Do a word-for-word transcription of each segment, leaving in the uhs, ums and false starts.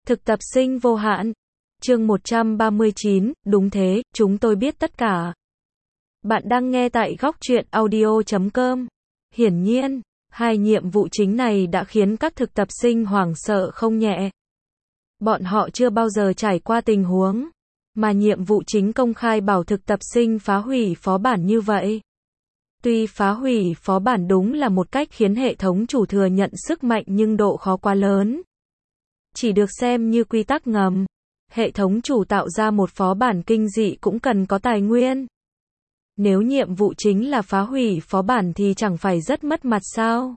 Thực tập sinh vô hạn. Chương một trăm ba mươi chín, đúng thế, chúng tôi biết tất cả. Bạn đang nghe tại góc truyện audio chấm com. Hiển nhiên, hai nhiệm vụ chính này đã khiến các thực tập sinh hoảng sợ không nhẹ. Bọn họ chưa bao giờ trải qua tình huống mà nhiệm vụ chính công khai bảo thực tập sinh phá hủy phó bản như vậy. Tuy phá hủy phó bản đúng là một cách khiến hệ thống chủ thừa nhận sức mạnh nhưng độ khó quá lớn. Chỉ được xem như quy tắc ngầm. Hệ thống chủ tạo ra một phó bản kinh dị cũng cần có tài nguyên. Nếu nhiệm vụ chính là phá hủy phó bản thì chẳng phải rất mất mặt sao?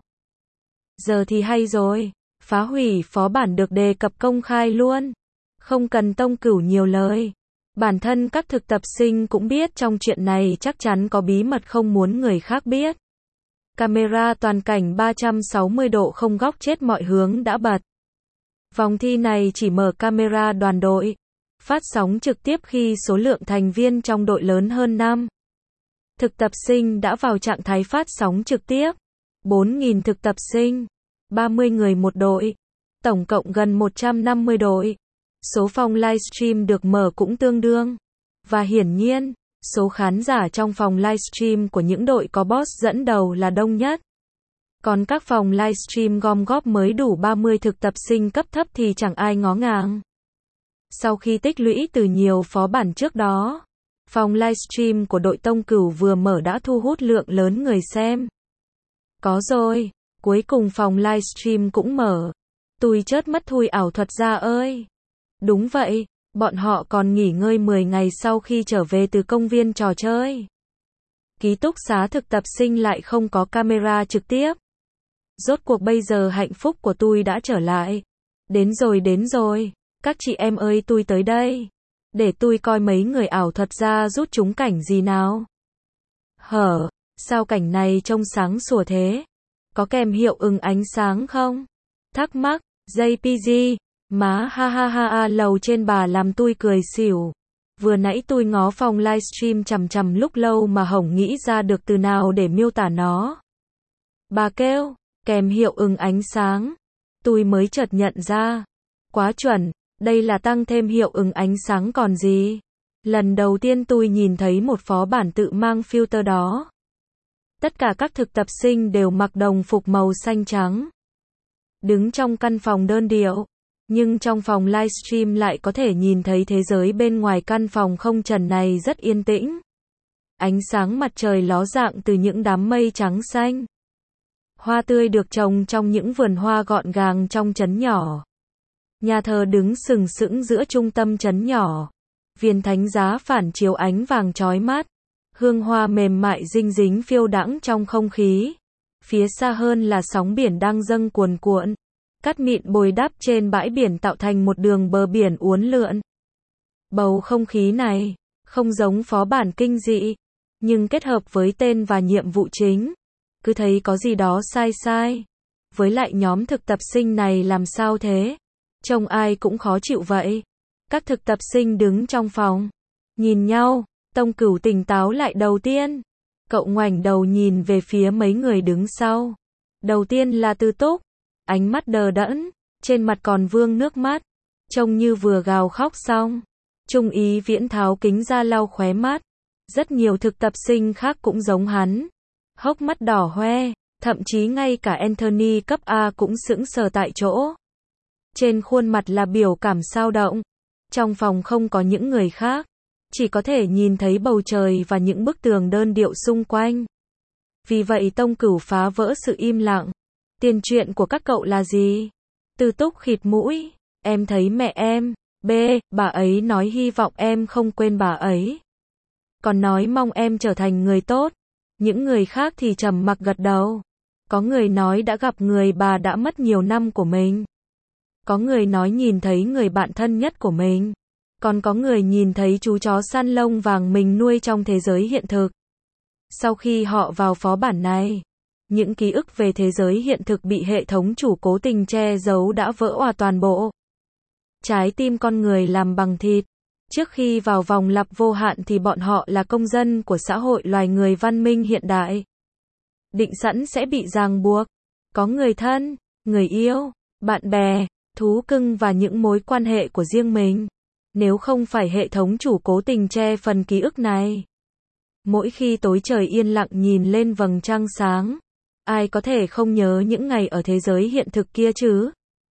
Giờ thì hay rồi, phá hủy phó bản được đề cập công khai luôn. Không cần tông cửu nhiều lời. Bản thân các thực tập sinh cũng biết trong chuyện này chắc chắn có bí mật không muốn người khác biết. Camera toàn cảnh ba trăm sáu mươi độ không góc chết mọi hướng đã bật. Vòng thi này chỉ mở camera đoàn đội, phát sóng trực tiếp khi số lượng thành viên trong đội lớn hơn năm. Thực tập sinh đã vào trạng thái phát sóng trực tiếp. bốn nghìn thực tập sinh, ba mươi người một đội, tổng cộng gần một trăm năm mươi đội. Số phòng livestream được mở cũng tương đương. Và hiển nhiên, số khán giả trong phòng livestream của những đội có boss dẫn đầu là đông nhất. Còn các phòng livestream gom góp mới đủ ba mươi thực tập sinh cấp thấp thì chẳng ai ngó ngàng. Sau khi tích lũy từ nhiều phó bản trước đó, phòng livestream của đội tông cửu vừa mở đã thu hút lượng lớn người xem. Có rồi, cuối cùng phòng livestream cũng mở. Tui chớt mất thui ảo thuật ra ơi. Đúng vậy, bọn họ còn nghỉ ngơi mười ngày sau khi trở về từ công viên trò chơi. Ký túc xá thực tập sinh lại không có camera trực tiếp. Rốt cuộc bây giờ hạnh phúc của tôi đã trở lại. Đến rồi đến rồi, các chị em ơi tôi tới đây. Để tôi coi mấy người ảo thuật ra rút chúng cảnh gì nào. Hở, sao cảnh này trông sáng sủa thế? Có kèm hiệu ứng ánh sáng không? Thắc mắc, gi pê giê, má ha ha ha ha lầu trên bà làm tôi cười xỉu. Vừa nãy tôi ngó phòng livestream chằm chằm lúc lâu mà hổng nghĩ ra được từ nào để miêu tả nó. Bà kêu, kèm hiệu ứng ánh sáng. Tôi mới chợt nhận ra. Quá chuẩn, đây là tăng thêm hiệu ứng ánh sáng còn gì. Lần đầu tiên tôi nhìn thấy một phó bản tự mang filter đó. Tất cả các thực tập sinh đều mặc đồng phục màu xanh trắng. Đứng trong căn phòng đơn điệu. Nhưng trong phòng livestream lại có thể nhìn thấy thế giới bên ngoài căn phòng không trần này rất yên tĩnh. Ánh sáng mặt trời ló dạng từ những đám mây trắng xanh. Hoa tươi được trồng trong những vườn hoa gọn gàng trong trấn nhỏ. Nhà thờ đứng sừng sững giữa trung tâm trấn nhỏ. Viên thánh giá phản chiếu ánh vàng chói mắt. Hương hoa mềm mại dinh dính phiêu đãng trong không khí. Phía xa hơn là sóng biển đang dâng cuồn cuộn. Cát mịn bồi đắp trên bãi biển tạo thành một đường bờ biển uốn lượn. Bầu không khí này, không giống phó bản kinh dị, nhưng kết hợp với tên và nhiệm vụ chính, cứ thấy có gì đó sai sai. Với lại nhóm thực tập sinh này làm sao thế? Trông ai cũng khó chịu vậy. Các thực tập sinh đứng trong phòng, nhìn nhau, tông cửu tỉnh táo lại đầu tiên. Cậu ngoảnh đầu nhìn về phía mấy người đứng sau. Đầu tiên là Tư Túc. Ánh mắt đờ đẫn, trên mặt còn vương nước mắt, trông như vừa gào khóc xong. Trung ý Viễn tháo kính ra lau khóe mắt. Rất nhiều thực tập sinh khác cũng giống hắn. Hốc mắt đỏ hoe, thậm chí ngay cả Anthony cấp A cũng sững sờ tại chỗ. Trên khuôn mặt là biểu cảm xao động. Trong phòng không có những người khác, chỉ có thể nhìn thấy bầu trời và những bức tường đơn điệu xung quanh. Vì vậy tông cửu phá vỡ sự im lặng. Tiền truyện của các cậu là gì? Tư Túc khịt mũi. Em thấy mẹ em. B. Bà ấy nói hy vọng em không quên bà ấy. Còn nói mong em trở thành người tốt. Những người khác thì trầm mặc gật đầu. Có người nói đã gặp người bà đã mất nhiều năm của mình. Có người nói nhìn thấy người bạn thân nhất của mình. Còn có người nhìn thấy chú chó săn lông vàng mình nuôi trong thế giới hiện thực. Sau khi họ vào phó bản này, những ký ức về thế giới hiện thực bị hệ thống chủ cố tình che giấu đã vỡ òa toàn bộ. Trái tim con người làm bằng thịt. Trước khi vào vòng lặp vô hạn thì bọn họ là công dân của xã hội loài người văn minh hiện đại. Định sẵn sẽ bị ràng buộc. Có người thân, người yêu, bạn bè, thú cưng và những mối quan hệ của riêng mình. Nếu không phải hệ thống chủ cố tình che phần ký ức này. Mỗi khi tối trời yên lặng nhìn lên vầng trăng sáng, ai có thể không nhớ những ngày ở thế giới hiện thực kia chứ?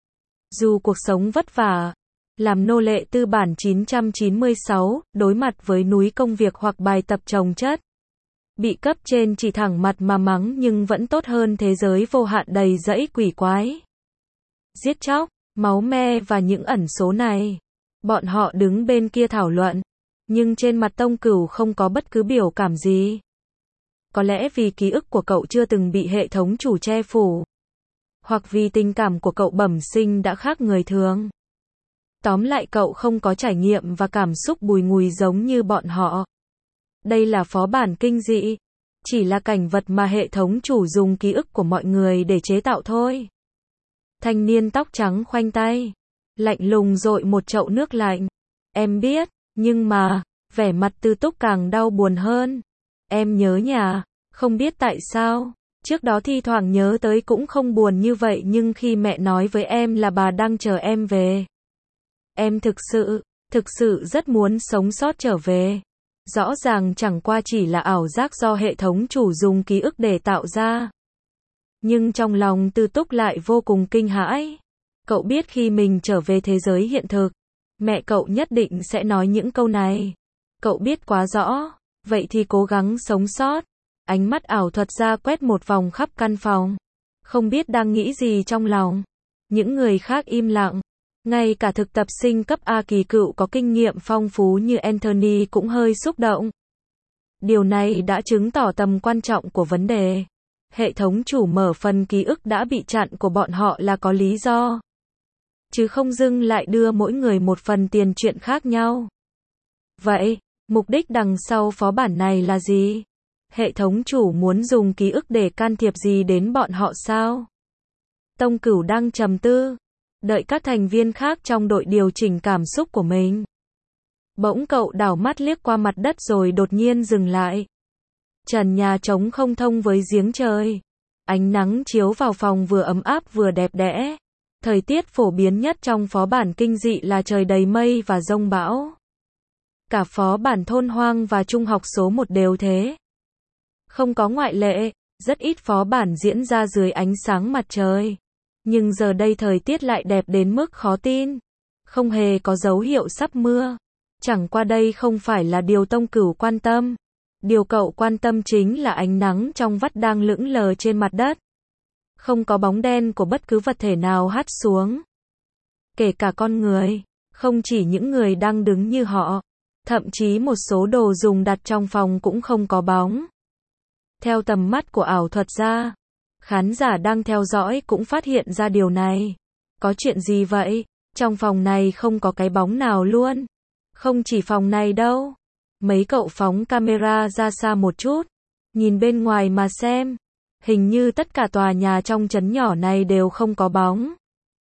Dù cuộc sống vất vả, làm nô lệ tư bản chín trăm chín mươi sáu, đối mặt với núi công việc hoặc bài tập chồng chất, bị cấp trên chỉ thẳng mặt mà mắng nhưng vẫn tốt hơn thế giới vô hạn đầy rẫy quỷ quái, giết chóc, máu me và những ẩn số này. Bọn họ đứng bên kia thảo luận, nhưng trên mặt Tông Cửu không có bất cứ biểu cảm gì. Có lẽ vì ký ức của cậu chưa từng bị hệ thống chủ che phủ, hoặc vì tình cảm của cậu bẩm sinh đã khác người thường. Tóm lại cậu không có trải nghiệm và cảm xúc bùi ngùi giống như bọn họ. Đây là phó bản kinh dị, chỉ là cảnh vật mà hệ thống chủ dùng ký ức của mọi người để chế tạo thôi. Thanh niên tóc trắng khoanh tay, lạnh lùng dội một chậu nước lạnh. Em biết, nhưng mà, vẻ mặt Tư Túc càng đau buồn hơn. Em nhớ nhà, không biết tại sao, trước đó thi thoảng nhớ tới cũng không buồn như vậy nhưng khi mẹ nói với em là bà đang chờ em về. Em thực sự, thực sự rất muốn sống sót trở về. Rõ ràng chẳng qua chỉ là ảo giác do hệ thống chủ dùng ký ức để tạo ra. Nhưng trong lòng Tư Túc lại vô cùng kinh hãi. Cậu biết khi mình trở về thế giới hiện thực, mẹ cậu nhất định sẽ nói những câu này. Cậu biết quá rõ, vậy thì cố gắng sống sót. Ánh mắt ảo thuật gia quét một vòng khắp căn phòng. Không biết đang nghĩ gì trong lòng. Những người khác im lặng. Ngay cả thực tập sinh cấp A kỳ cựu có kinh nghiệm phong phú như Anthony cũng hơi xúc động. Điều này đã chứng tỏ tầm quan trọng của vấn đề. Hệ thống chủ mở phần ký ức đã bị chặn của bọn họ là có lý do. Chứ không dưng lại đưa mỗi người một phần tiền chuyện khác nhau. Vậy, mục đích đằng sau phó bản này là gì? Hệ thống chủ muốn dùng ký ức để can thiệp gì đến bọn họ sao? Tông Cửu đang trầm tư, đợi các thành viên khác trong đội điều chỉnh cảm xúc của mình. Bỗng cậu đảo mắt liếc qua mặt đất rồi đột nhiên dừng lại. Trần nhà trống không thông với giếng trời. Ánh nắng chiếu vào phòng vừa ấm áp vừa đẹp đẽ. Thời tiết phổ biến nhất trong phó bản kinh dị là trời đầy mây và giông bão. Cả phó bản thôn hoang và trung học số một đều thế. Không có ngoại lệ, rất ít phó bản diễn ra dưới ánh sáng mặt trời. Nhưng giờ đây thời tiết lại đẹp đến mức khó tin. Không hề có dấu hiệu sắp mưa. Chẳng qua đây không phải là điều Tông Cửu quan tâm. Điều cậu quan tâm chính là ánh nắng trong vắt đang lững lờ trên mặt đất. Không có bóng đen của bất cứ vật thể nào hắt xuống. Kể cả con người. Không chỉ những người đang đứng như họ. Thậm chí một số đồ dùng đặt trong phòng cũng không có bóng. Theo tầm mắt của ảo thuật gia, khán giả đang theo dõi cũng phát hiện ra điều này. Có chuyện gì vậy? Trong phòng này không có cái bóng nào luôn. Không chỉ phòng này đâu. Mấy cậu phóng camera ra xa một chút. Nhìn bên ngoài mà xem. Hình như tất cả tòa nhà trong trấn nhỏ này đều không có bóng.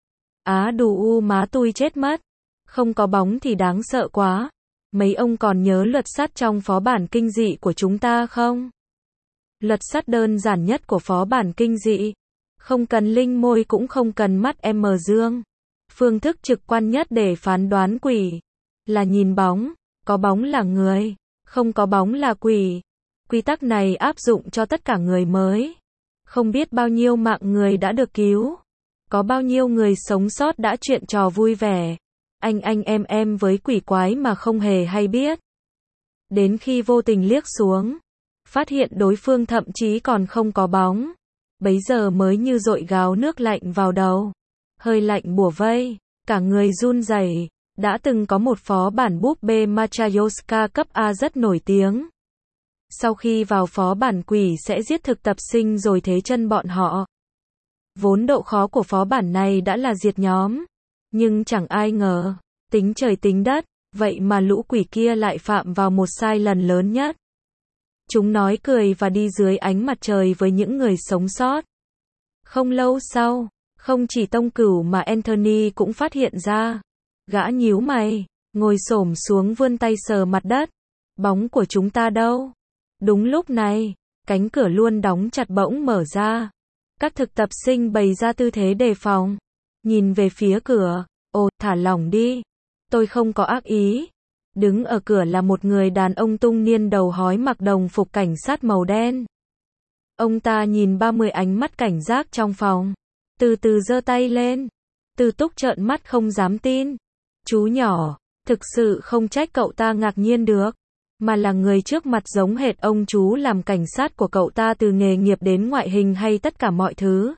Á đù u má tui chết mất. Không có bóng thì đáng sợ quá. Mấy ông còn nhớ luật sắt trong phó bản kinh dị của chúng ta không? Luật sắt đơn giản nhất của phó bản kinh dị. Không cần linh môi cũng không cần mắt em mờ dương. Phương thức trực quan nhất để phán đoán quỷ là nhìn bóng. Có bóng là người, không có bóng là quỷ. Quy tắc này áp dụng cho tất cả người mới. Không biết bao nhiêu mạng người đã được cứu. Có bao nhiêu người sống sót đã chuyện trò vui vẻ. Anh anh em em với quỷ quái mà không hề hay biết. Đến khi vô tình liếc xuống, phát hiện đối phương thậm chí còn không có bóng. Bấy giờ mới như dội gáo nước lạnh vào đầu. Hơi lạnh bủa vây, cả người run rẩy. Đã từng có một phó bản búp bê Matryoshka cấp A rất nổi tiếng. Sau khi vào phó bản quỷ sẽ giết thực tập sinh rồi thế chân bọn họ. Vốn độ khó của phó bản này đã là diệt nhóm. Nhưng chẳng ai ngờ, tính trời tính đất, vậy mà lũ quỷ kia lại phạm vào một sai lầm lớn nhất. Chúng nói cười và đi dưới ánh mặt trời với những người sống sót. Không lâu sau, không chỉ Tông Cửu mà Anthony cũng phát hiện ra. Gã nhíu mày, ngồi xổm xuống vươn tay sờ mặt đất. Bóng của chúng ta đâu? Đúng lúc này, cánh cửa luôn đóng chặt bỗng mở ra. Các thực tập sinh bày ra tư thế đề phòng. nhìn về phía cửa. Ồ, thả lỏng đi. Tôi không có ác ý. Đứng ở cửa là một người đàn ông trung niên đầu hói mặc đồng phục cảnh sát màu đen. Ông ta nhìn ba mươi ánh mắt cảnh giác trong phòng. Từ từ giơ tay lên. Từ Túc trợn mắt không dám tin. Chú nhỏ, thực sự không trách cậu ta ngạc nhiên được. Mà là người trước mặt giống hệt ông chú làm cảnh sát của cậu ta từ nghề nghiệp đến ngoại hình hay tất cả mọi thứ.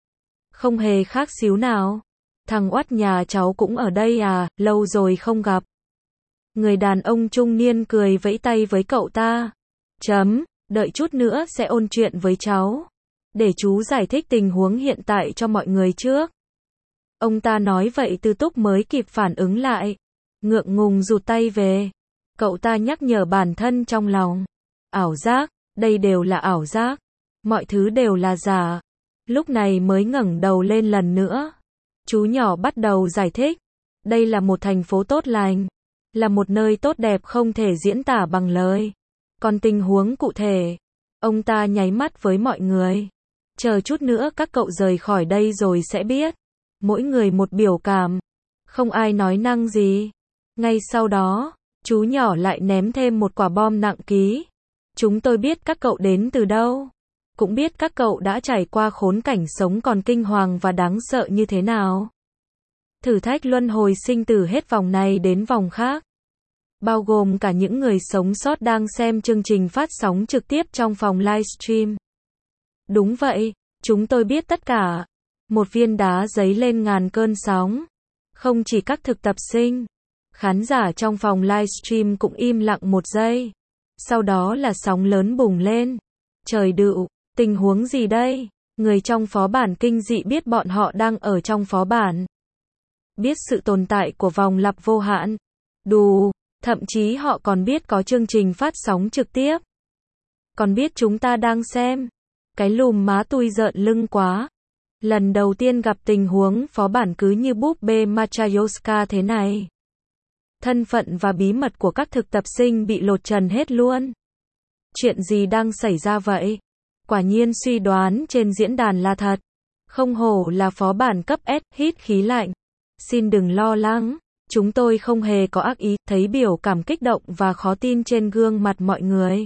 Không hề khác xíu nào. Thằng oắt nhà cháu cũng ở đây à, lâu rồi không gặp. Người đàn ông trung niên cười vẫy tay với cậu ta. Chấm, đợi chút nữa sẽ ôn chuyện với cháu. Để chú giải thích tình huống hiện tại cho mọi người trước. Ông ta nói vậy Từ Túc mới kịp phản ứng lại. Ngượng ngùng rụt tay về. Cậu ta nhắc nhở bản thân trong lòng. Ảo giác, đây đều là ảo giác. Mọi thứ đều là giả. Lúc này mới ngẩng đầu lên lần nữa. Chú nhỏ bắt đầu giải thích. Đây là một thành phố tốt lành. Là một nơi tốt đẹp không thể diễn tả bằng lời. Còn tình huống cụ thể, ông ta nháy mắt với mọi người. Chờ chút nữa các cậu rời khỏi đây rồi sẽ biết. Mỗi người một biểu cảm. Không ai nói năng gì. Ngay sau đó, chú nhỏ lại ném thêm một quả bom nặng ký. Chúng tôi biết các cậu đến từ đâu. Cũng biết các cậu đã trải qua khốn cảnh sống còn kinh hoàng và đáng sợ như thế nào. Thử thách luân hồi sinh tử hết vòng này đến vòng khác. Bao gồm cả những người sống sót đang xem chương trình phát sóng trực tiếp trong phòng livestream. Đúng vậy, chúng tôi biết tất cả. Một viên đá giấy lên ngàn cơn sóng. Không chỉ các thực tập sinh. Khán giả trong phòng livestream cũng im lặng một giây. Sau đó là sóng lớn bùng lên. Trời đựu, tình huống gì đây? Người trong phó bản kinh dị biết bọn họ đang ở trong phó bản. Biết sự tồn tại của vòng lặp vô hạn. Đù, thậm chí họ còn biết có chương trình phát sóng trực tiếp. Còn biết chúng ta đang xem. Cái lùm má tui rợn lưng quá. Lần đầu tiên gặp tình huống phó bản cứ như búp bê Matryoshka thế này. Thân phận và bí mật của các thực tập sinh bị lột trần hết luôn. Chuyện gì đang xảy ra vậy? Quả nhiên suy đoán trên diễn đàn là thật. Không hổ là phó bản cấp S, hít khí lạnh. Xin đừng lo lắng, chúng tôi không hề có ác ý, thấy biểu cảm kích động và khó tin trên gương mặt mọi người.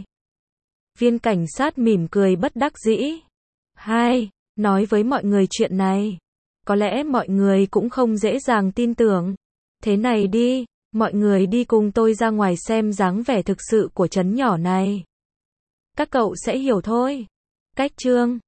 Viên cảnh sát mỉm cười bất đắc dĩ. Hai, nói với mọi người chuyện này. Có lẽ mọi người cũng không dễ dàng tin tưởng. Thế này đi, mọi người đi cùng tôi ra ngoài xem dáng vẻ thực sự của trấn nhỏ này. Các cậu sẽ hiểu thôi. Cách chương